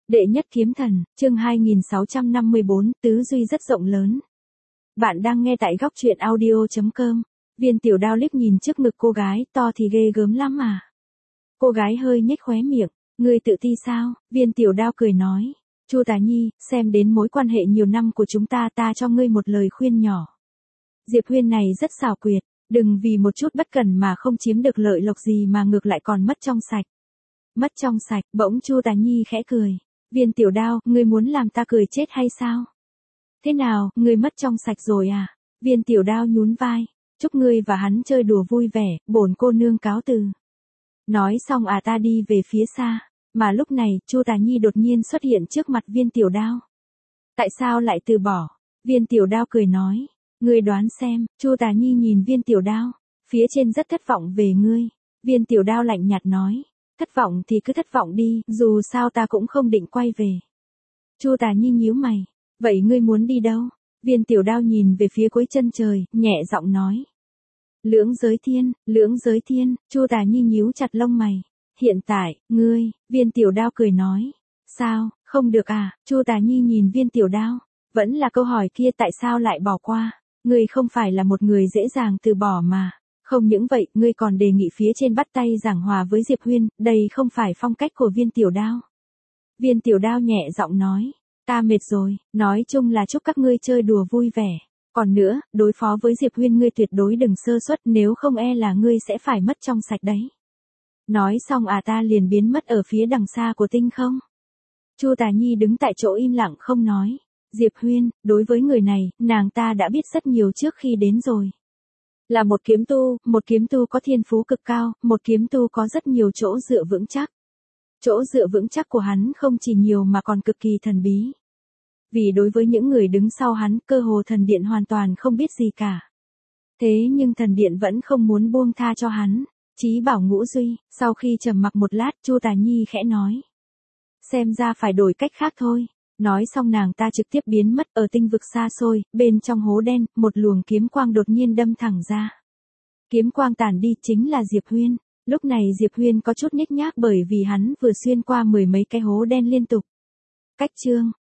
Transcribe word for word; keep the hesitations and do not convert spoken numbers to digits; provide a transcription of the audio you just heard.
Đệ nhất kiếm thần, chương hai nghìn sáu trăm năm mươi bốn, tứ duy rất rộng lớn. Bạn đang nghe tại góc truyện audio chấm com. Viên Tiểu Đao liếc nhìn trước ngực cô gái, to thì ghê gớm lắm mà. Cô gái hơi nhếch khóe miệng, ngươi tự ti sao? Viên Tiểu Đao cười nói, Chu Tà Nhi, xem đến mối quan hệ nhiều năm của chúng ta, ta cho ngươi một lời khuyên nhỏ. Diệp Huyên này rất xảo quyệt, đừng vì một chút bất cẩn mà không chiếm được lợi lộc gì mà ngược lại còn mất trong sạch. Mất trong sạch, bỗng Chu Tà Nhi khẽ cười. Viên Tiểu Đao, ngươi muốn làm ta cười chết hay sao? Thế nào, ngươi mất trong sạch rồi à? Viên Tiểu Đao nhún vai, chúc ngươi và hắn chơi đùa vui vẻ, bổn cô nương cáo từ. Nói xong à ta đi về phía xa, mà lúc này, Chu Tà Nhi đột nhiên xuất hiện trước mặt Viên Tiểu Đao. Tại sao lại từ bỏ? Viên Tiểu Đao cười nói, ngươi đoán xem. Chu Tà Nhi nhìn Viên Tiểu Đao, phía trên rất thất vọng về ngươi. Viên Tiểu Đao lạnh nhạt nói, thất vọng thì cứ thất vọng đi, dù sao ta cũng không định quay về. Chu Tà Nhi nhíu mày, vậy ngươi muốn đi đâu? Viên Tiểu Đao nhìn về phía cuối chân trời, nhẹ giọng nói. Lưỡng giới thiên, lưỡng giới thiên. Chu Tà Nhi nhíu chặt lông mày. Hiện tại, ngươi, Viên Tiểu Đao cười nói. Sao, không được à? Chu Tà Nhi nhìn Viên Tiểu Đao, vẫn là câu hỏi kia, tại sao lại bỏ qua? Ngươi không phải là một người dễ dàng từ bỏ mà. Không những vậy, ngươi còn đề nghị phía trên bắt tay giảng hòa với Diệp Huyên, đây không phải phong cách của Viên Tiểu Đao. Viên Tiểu Đao nhẹ giọng nói, ta mệt rồi, nói chung là chúc các ngươi chơi đùa vui vẻ. Còn nữa, đối phó với Diệp Huyên ngươi tuyệt đối đừng sơ suất, nếu không e là ngươi sẽ phải mất trong sạch đấy. Nói xong à ta liền biến mất ở phía đằng xa của tinh không. Chu Tà Nhi đứng tại chỗ im lặng không nói. Diệp Huyên, đối với người này, nàng ta đã biết rất nhiều trước khi đến rồi. Là một kiếm tu, một kiếm tu có thiên phú cực cao, một kiếm tu có rất nhiều chỗ dựa vững chắc. Chỗ dựa vững chắc của hắn không chỉ nhiều mà còn cực kỳ thần bí. Vì đối với những người đứng sau hắn, cơ hồ thần điện hoàn toàn không biết gì cả. Thế nhưng thần điện vẫn không muốn buông tha cho hắn. Chí bảo ngũ duy, sau khi trầm mặc một lát, Chu Tà Nhi khẽ nói. Xem ra phải đổi cách khác thôi. Nói xong nàng ta trực tiếp biến mất ở tinh vực xa xôi, bên trong hố đen, một luồng kiếm quang đột nhiên đâm thẳng ra. Kiếm quang tản đi chính là Diệp Huyên. Lúc này Diệp Huyên có chút nhếch nhác bởi vì hắn vừa xuyên qua mười mấy cái hố đen liên tục. Cách chương,